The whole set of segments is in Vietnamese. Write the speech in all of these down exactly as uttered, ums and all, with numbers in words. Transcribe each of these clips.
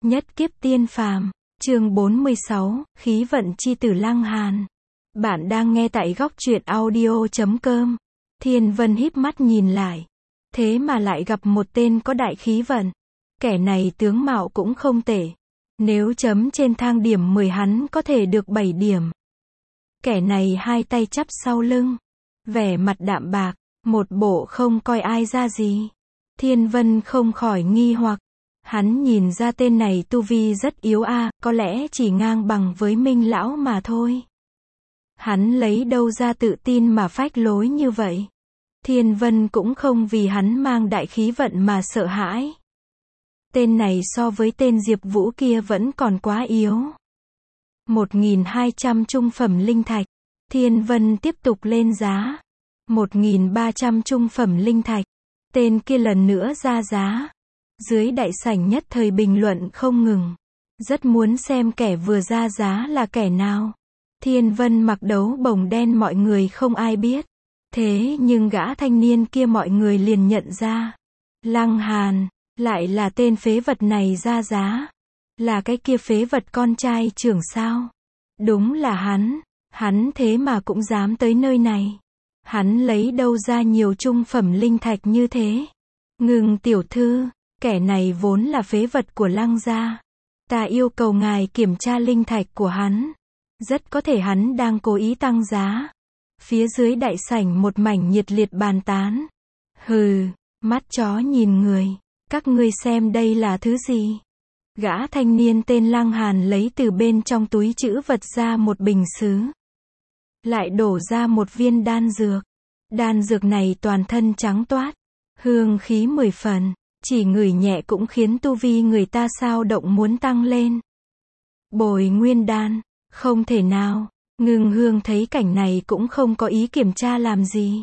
Nhất kiếp tiên phàm, chương bốn mươi sáu, khí vận chi tử Lăng Hàn. Bạn đang nghe tại góc truyện audio chấm com. Thiên Vân híp mắt nhìn lại. Thế mà lại gặp một tên có đại khí vận. Kẻ này tướng mạo cũng không tệ. Nếu chấm trên thang điểm mười hắn có thể được bảy điểm. Kẻ này hai tay chắp sau lưng. Vẻ mặt đạm bạc, một bộ không coi ai ra gì. Thiên Vân không khỏi nghi hoặc. Hắn nhìn ra tên này tu vi rất yếu a, à, có lẽ chỉ ngang bằng với Minh lão mà thôi. Hắn lấy đâu ra tự tin mà phách lối như vậy? Thiên Vân cũng không vì hắn mang đại khí vận mà sợ hãi. Tên này so với tên Diệp Vũ kia vẫn còn quá yếu. một nghìn hai trăm trung phẩm linh thạch. Thiên Vân tiếp tục lên giá. một nghìn ba trăm trung phẩm linh thạch. Tên kia lần nữa ra giá. Dưới đại sảnh nhất thời bình luận không ngừng. Rất muốn xem kẻ vừa ra giá là kẻ nào. Thiên Vân mặc đấu bồng đen mọi người không ai biết. Thế nhưng gã thanh niên kia mọi người liền nhận ra. Lăng Hàn, lại là tên phế vật này ra giá. Là cái kia phế vật con trai trưởng sao? Đúng là hắn. Hắn thế mà cũng dám tới nơi này. Hắn lấy đâu ra nhiều trung phẩm linh thạch như thế? Ngừng tiểu thư. Kẻ này vốn là phế vật của Lăng gia. Ta yêu cầu ngài kiểm tra linh thạch của hắn. Rất có thể hắn đang cố ý tăng giá. Phía dưới đại sảnh một mảnh nhiệt liệt bàn tán. Hừ, mắt chó nhìn người. Các ngươi xem đây là thứ gì? Gã thanh niên tên Lăng Hàn lấy từ bên trong túi trữ vật ra một bình sứ. Lại đổ ra một viên đan dược. Đan dược này toàn thân trắng toát. Hương khí mười phần. Chỉ ngửi nhẹ cũng khiến tu vi người ta xao động muốn tăng lên. Bồi nguyên đan, không thể nào. Ngưng Hương thấy cảnh này cũng không có ý kiểm tra làm gì.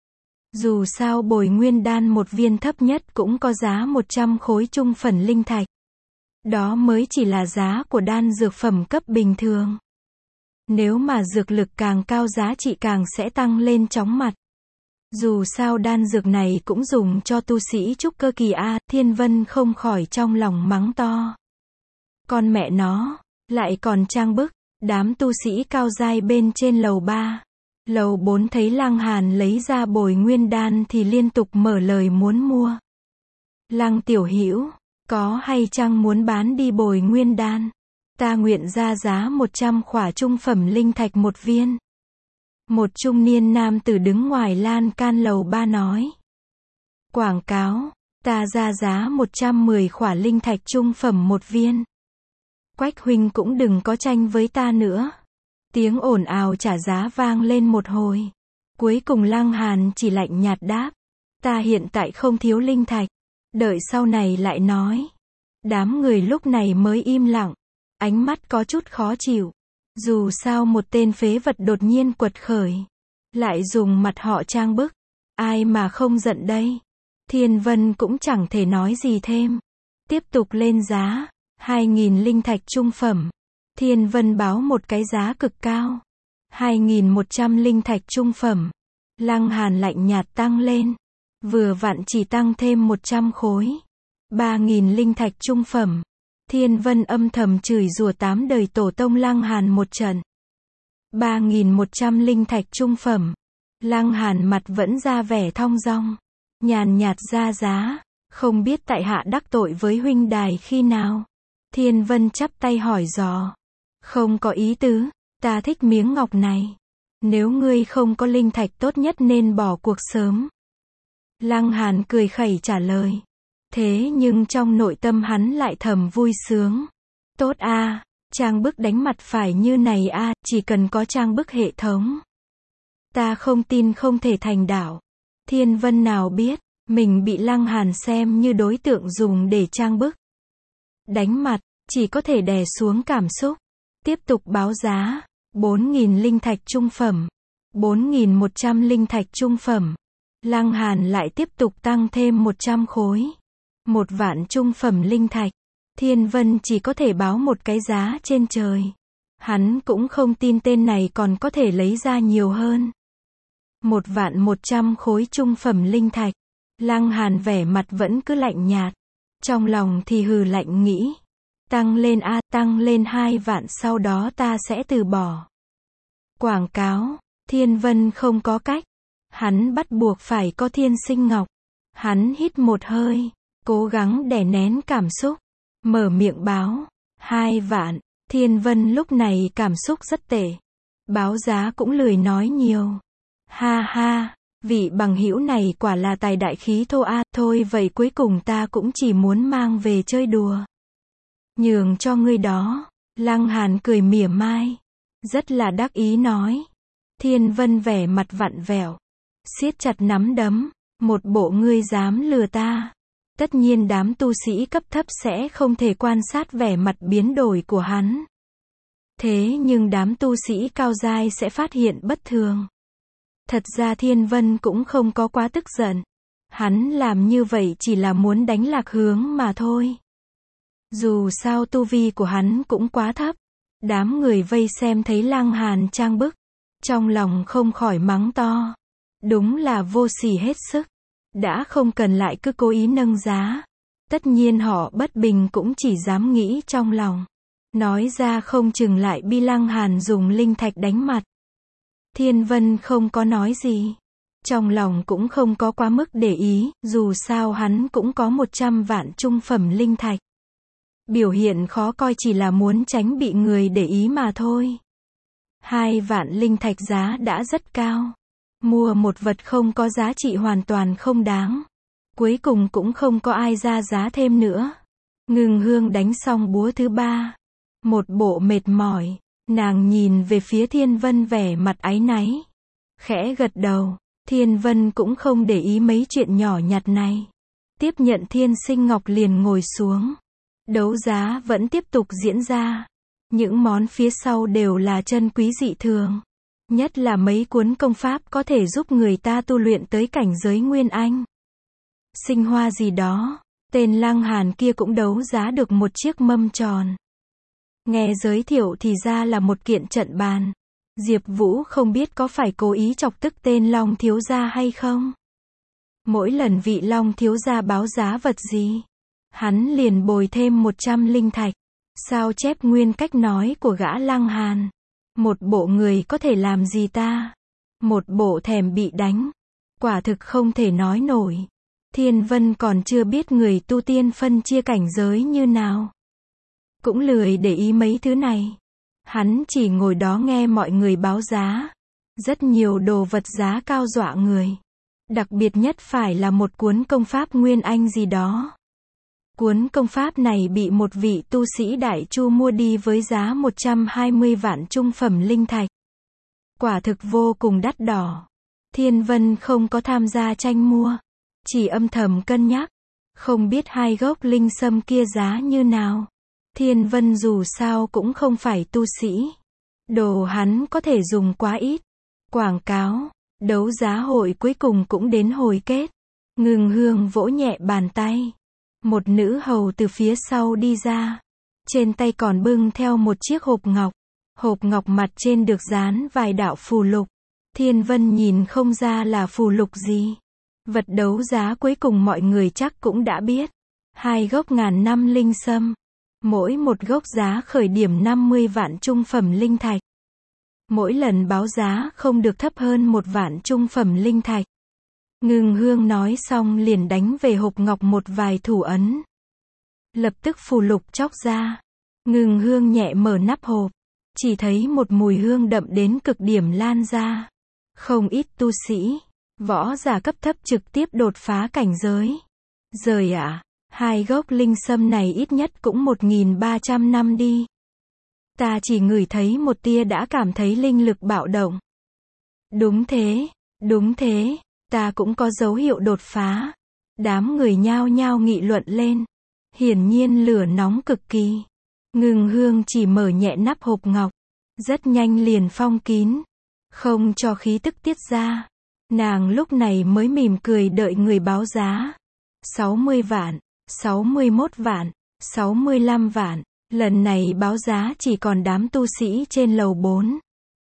Dù sao bồi nguyên đan một viên thấp nhất cũng có giá một trăm khối trung phẩm linh thạch. Đó mới chỉ là giá của đan dược phẩm cấp bình thường. Nếu mà dược lực càng cao giá trị càng sẽ tăng lên chóng mặt. Dù sao đan dược này cũng dùng cho tu sĩ trúc cơ kỳ A, Thiên Vân không khỏi trong lòng mắng to. Con mẹ nó, lại còn trang bức, đám tu sĩ cao giai bên trên lầu ba. Lầu bốn thấy Lăng Hàn lấy ra bồi nguyên đan thì liên tục mở lời muốn mua. Lăng tiểu hữu, có hay chăng muốn bán đi bồi nguyên đan? Ta nguyện ra giá một trăm khỏa trung phẩm linh thạch một viên. Một trung niên nam tử đứng ngoài lan can lầu ba nói. Quảng cáo, ta ra giá một trăm mười khỏa linh thạch trung phẩm một viên. Quách huynh cũng đừng có tranh với ta nữa. Tiếng ồn ào trả giá vang lên một hồi. Cuối cùng Lăng Hàn chỉ lạnh nhạt đáp. Ta hiện tại không thiếu linh thạch. Đợi sau này lại nói. Đám người lúc này mới im lặng. Ánh mắt có chút khó chịu. Dù sao một tên phế vật đột nhiên quật khởi. Lại dùng mặt họ trang bức. Ai mà không giận đây? Thiên Vân cũng chẳng thể nói gì thêm. Tiếp tục lên giá. hai nghìn linh thạch trung phẩm. Thiên Vân báo một cái giá cực cao. hai nghìn một trăm linh thạch trung phẩm. Lăng Hàn lạnh nhạt tăng lên. Vừa vặn chỉ tăng thêm một trăm khối. ba nghìn linh thạch trung phẩm. Thiên Vân âm thầm chửi rủa tám đời tổ tông Lăng Hàn một trận. ba nghìn một trăm linh thạch trung phẩm. Lăng Hàn mặt vẫn ra vẻ thong dong. Nhàn nhạt ra giá. Không biết tại hạ đắc tội với huynh đài khi nào? Thiên Vân chắp tay hỏi dò. Không có ý tứ, ta thích miếng ngọc này. Nếu ngươi không có linh thạch tốt nhất nên bỏ cuộc sớm. Lăng Hàn cười khẩy trả lời. Thế nhưng trong nội tâm hắn lại thầm vui sướng. Tốt a, à, trang bức đánh mặt phải như này a, à, chỉ cần có trang bức hệ thống. Ta không tin không thể thành đạo. Thiên Vân nào biết, mình bị Lăng Hàn xem như đối tượng dùng để trang bức. Đánh mặt, chỉ có thể đè xuống cảm xúc. Tiếp tục báo giá. bốn nghìn linh thạch trung phẩm. bốn nghìn một trăm linh thạch trung phẩm. Lăng Hàn lại tiếp tục tăng thêm một trăm khối. Một vạn trung phẩm linh thạch. Thiên Vân chỉ có thể báo một cái giá trên trời. Hắn cũng không tin tên này còn có thể lấy ra nhiều hơn. Một vạn một trăm khối trung phẩm linh thạch. Lăng Hàn vẻ mặt vẫn cứ lạnh nhạt. Trong lòng thì hừ lạnh nghĩ. Tăng lên a, tăng lên hai vạn sau đó ta sẽ từ bỏ. Quảng cáo, Thiên Vân không có cách. Hắn bắt buộc phải có Thiên Sinh Ngọc. Hắn hít một hơi, cố gắng đè nén cảm xúc, mở miệng báo, hai vạn. Thiên Vân lúc này cảm xúc rất tệ. Báo giá cũng lười nói nhiều. Ha ha, vị bằng hữu này quả là tài đại khí thô a, thôi vậy cuối cùng ta cũng chỉ muốn mang về chơi đùa. Nhường cho ngươi đó. Lăng Hàn cười mỉa mai, rất là đắc ý nói. Thiên Vân vẻ mặt vặn vẹo, siết chặt nắm đấm, một bộ ngươi dám lừa ta. Tất nhiên đám tu sĩ cấp thấp sẽ không thể quan sát vẻ mặt biến đổi của hắn. Thế nhưng đám tu sĩ cao giai sẽ phát hiện bất thường. Thật ra Thiên Vân cũng không có quá tức giận. Hắn làm như vậy chỉ là muốn đánh lạc hướng mà thôi. Dù sao tu vi của hắn cũng quá thấp. Đám người vây xem thấy Lăng Hàn trang bức, trong lòng không khỏi mắng to. Đúng là vô sỉ hết sức. Đã không cần lại cứ cố ý nâng giá. Tất nhiên họ bất bình cũng chỉ dám nghĩ trong lòng. Nói ra không chừng lại bị Lăng Hàn dùng linh thạch đánh mặt. Thiên Vân không có nói gì. Trong lòng cũng không có quá mức để ý, dù sao hắn cũng có một trăm vạn trung phẩm linh thạch. Biểu hiện khó coi chỉ là muốn tránh bị người để ý mà thôi. Hai vạn linh thạch giá đã rất cao. Mua một vật không có giá trị hoàn toàn không đáng. Cuối cùng cũng không có ai ra giá thêm nữa. Ngưng Hương đánh xong búa thứ ba. Một bộ mệt mỏi. Nàng nhìn về phía Thiên Vân vẻ mặt áy náy. Khẽ gật đầu. Thiên Vân cũng không để ý mấy chuyện nhỏ nhặt này. Tiếp nhận Thiên Sinh Ngọc liền ngồi xuống. Đấu giá vẫn tiếp tục diễn ra. Những món phía sau đều là chân quý dị thường. Nhất là mấy cuốn công pháp có thể giúp người ta tu luyện tới cảnh giới Nguyên Anh. Sinh hoa gì đó. Tên Lăng Hàn kia cũng đấu giá được một chiếc mâm tròn. Nghe giới thiệu thì ra là một kiện trận bàn. Diệp Vũ không biết có phải cố ý chọc tức tên Long thiếu gia hay không. Mỗi lần vị Long thiếu gia báo giá vật gì, hắn liền bồi thêm một trăm linh thạch. Sao chép nguyên cách nói của gã Lăng Hàn. Một bộ người có thể làm gì ta? Một bộ thèm bị đánh. Quả thực không thể nói nổi. Thiên Vân còn chưa biết người tu tiên phân chia cảnh giới như nào. Cũng lười để ý mấy thứ này. Hắn chỉ ngồi đó nghe mọi người báo giá. Rất nhiều đồ vật giá cao dọa người. Đặc biệt nhất phải là một cuốn công pháp Nguyên Anh gì đó. Cuốn công pháp này bị một vị tu sĩ Đại Chu mua đi với giá một trăm hai mươi vạn trung phẩm linh thạch. Quả thực vô cùng đắt đỏ. Thiên Vân không có tham gia tranh mua. Chỉ âm thầm cân nhắc. Không biết hai gốc linh sâm kia giá như nào. Thiên Vân dù sao cũng không phải tu sĩ. Đồ hắn có thể dùng quá ít. Quảng cáo, đấu giá hội cuối cùng cũng đến hồi kết. Ngưng Hương vỗ nhẹ bàn tay. Một nữ hầu từ phía sau đi ra. Trên tay còn bưng theo một chiếc hộp ngọc. Hộp ngọc mặt trên được dán vài đạo phù lục. Thiên Vân nhìn không ra là phù lục gì. Vật đấu giá cuối cùng mọi người chắc cũng đã biết. Hai gốc ngàn năm linh sâm. Mỗi một gốc giá khởi điểm năm mươi vạn trung phẩm linh thạch. Mỗi lần báo giá không được thấp hơn một vạn trung phẩm linh thạch. Ngưng Hương nói xong liền đánh về hộp ngọc một vài thủ ấn. Lập tức phù lục chóc ra. Ngưng Hương nhẹ mở nắp hộp. Chỉ thấy một mùi hương đậm đến cực điểm lan ra. Không ít tu sĩ, võ giả cấp thấp trực tiếp đột phá cảnh giới. Giời ạ, hai gốc linh sâm này ít nhất cũng một nghìn ba trăm năm đi. Ta chỉ ngửi thấy một tia đã cảm thấy linh lực bạo động. Đúng thế, đúng thế, ta cũng có dấu hiệu đột phá. Đám người nhao nhao nghị luận lên. Hiển nhiên lửa nóng cực kỳ. Ngưng Hương chỉ mở nhẹ nắp hộp ngọc. Rất nhanh liền phong kín. Không cho khí tức tiết ra. Nàng lúc này mới mỉm cười đợi người báo giá. sáu mươi vạn, sáu mươi mốt vạn, sáu mươi lăm vạn. Lần này báo giá chỉ còn đám tu sĩ trên lầu bốn.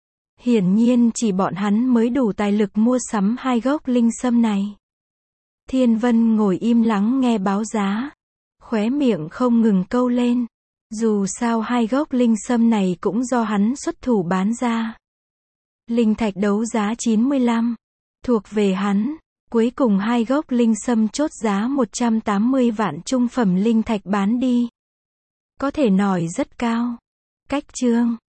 Hiển nhiên chỉ bọn hắn mới đủ tài lực mua sắm hai gốc linh sâm này. Thiên Vân ngồi im lắng nghe báo giá. Khóe miệng không ngừng câu lên. Dù sao hai gốc linh sâm này cũng do hắn xuất thủ bán ra. Linh thạch đấu giá chín mươi lăm, thuộc về hắn. Cuối cùng hai gốc linh sâm chốt giá một trăm tám mươi vạn trung phẩm linh thạch bán đi. Có thể nói rất cao. Cách chương